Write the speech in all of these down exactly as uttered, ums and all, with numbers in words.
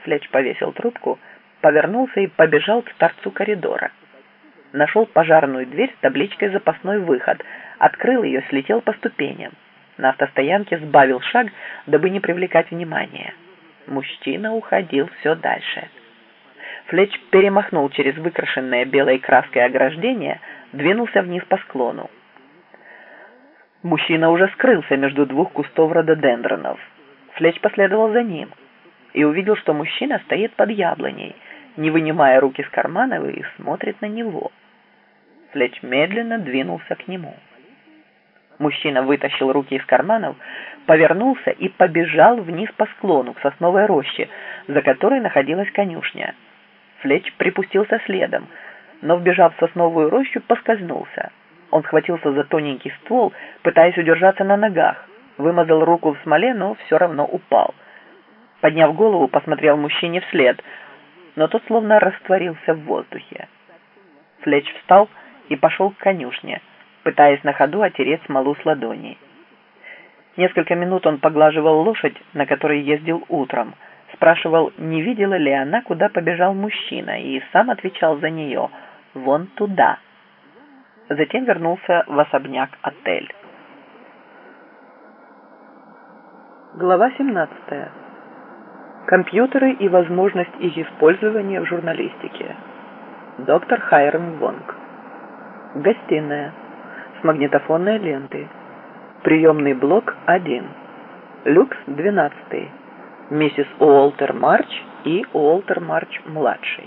Флетч повесил трубку, повернулся и побежал к торцу коридора. Нашел пожарную дверь с табличкой «Запасной выход», открыл ее, слетел по ступеням. На автостоянке сбавил шаг, дабы не привлекать внимания. Мужчина уходил все дальше. Флетч перемахнул через выкрашенное белой краской ограждение, двинулся вниз по склону. Мужчина уже скрылся между двух кустов рододендронов. Флетч последовал за ним и увидел, что мужчина стоит под яблоней, не вынимая руки из карманов, и смотрит на него. Флетч медленно двинулся к нему. Мужчина вытащил руки из карманов, повернулся и побежал вниз по склону к сосновой роще, за которой находилась конюшня. Флетч припустился следом, но, вбежав в сосновую рощу, поскользнулся. Он схватился за тоненький ствол, пытаясь удержаться на ногах, вымазал руку в смоле, но все равно упал. Подняв голову, посмотрел мужчине вслед, но тот словно растворился в воздухе. Флетч встал и пошел к конюшне, пытаясь на ходу отереть смолу с ладоней. Несколько минут он поглаживал лошадь, на которой ездил утром, спрашивал, не видела ли она, куда побежал мужчина, и сам отвечал за нее: «Вон туда». Затем вернулся в особняк-отель. Глава семнадцатая. Компьютеры и возможность их использования в журналистике. Доктор Хайрам Вонг. Гостиная. С магнитофонной лентой. Приемный блок один. Люкс двенадцатый. Миссис Уолтер Марч и Уолтер Марч-младший.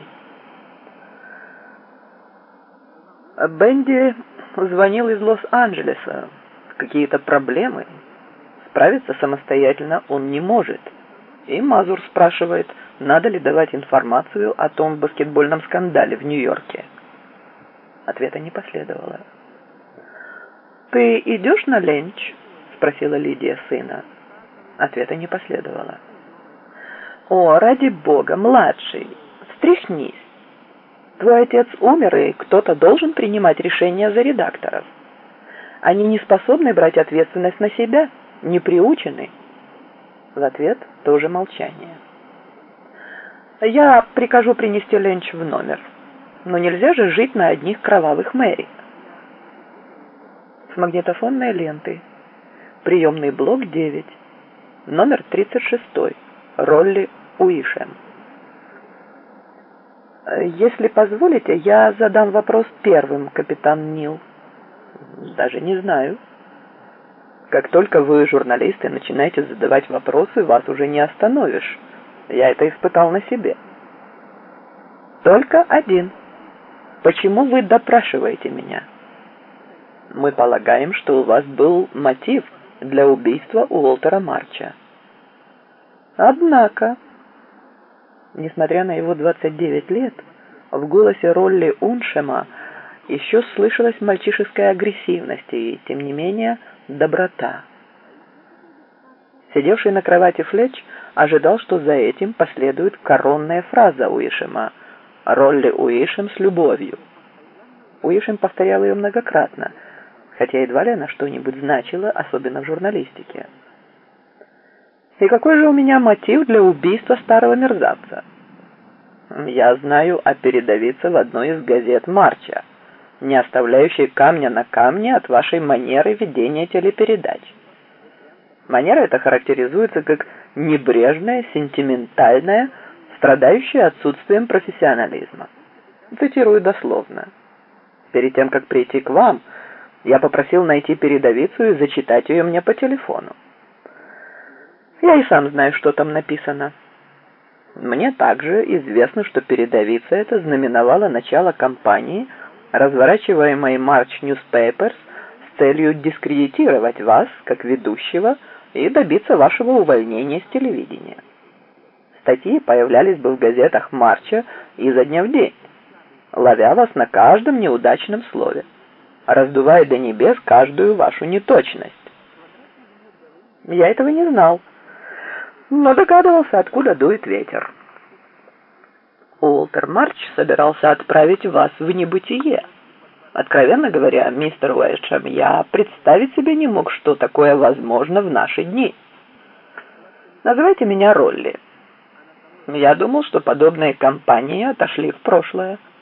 Бенди звонил из Лос-Анджелеса. Какие-то проблемы. Справиться самостоятельно он не может. И Мазур спрашивает, надо ли давать информацию о том баскетбольном скандале в Нью-Йорке. Ответа не последовало. «Ты идешь на ленч?» — спросила Лидия сына. Ответа не последовало. «О, ради бога, младший, встряхнись. Твой отец умер, и кто-то должен принимать решения за редакторов. Они не способны брать ответственность на себя, не приучены». В ответ тоже молчание. «Я прикажу принести ленч в номер. Но нельзя же жить на одних кровавых Мэри». С магнитофонной лентой. Приемный блок девять. Номер тридцать шестой. Ролли Уишем. «Если позволите, я задам вопрос первым, капитан Нил». «Даже не знаю». «Как только вы, журналисты, начинаете задавать вопросы, вас уже не остановишь. Я это испытал на себе». «Только один. Почему вы допрашиваете меня?» «Мы полагаем, что у вас был мотив для убийства Уолтера Марча». «Однако...» Несмотря на его двадцать девять лет, в голосе Ролли Уншема еще слышалась мальчишеская агрессивность и, тем не менее, доброта. Сидевший на кровати Флетч ожидал, что за этим последует коронная фраза Уишема «Ролли Уишем с любовью». Уишем повторял ее многократно, хотя едва ли она что-нибудь значила, особенно в журналистике. «И какой же у меня мотив для убийства старого мерзавца?» «Я знаю о передовице в одной из газет Марча, не оставляющей камня на камне от вашей манеры ведения телепередач. Манера эта характеризуется как небрежная, сентиментальная, страдающая отсутствием профессионализма. Цитирую дословно. Перед тем, как прийти к вам, я попросил найти передовицу и зачитать ее мне по телефону. Я и сам знаю, что там написано. Мне также известно, что передовица эта знаменовала начало кампании, разворачиваемой March Newspapers с целью дискредитировать вас как ведущего и добиться вашего увольнения с телевидения. Статьи появлялись бы в газетах Марча изо дня в день, ловя вас на каждом неудачном слове, раздувая до небес каждую вашу неточность. Я этого не знал, но догадывался, откуда дует ветер. Уолтер Марч собирался отправить вас в небытие. Откровенно говоря, мистер Уэйшем, я представить себе не мог, что такое возможно в наши дни. Называйте меня Ролли. Я думал, что подобные кампании отошли в прошлое.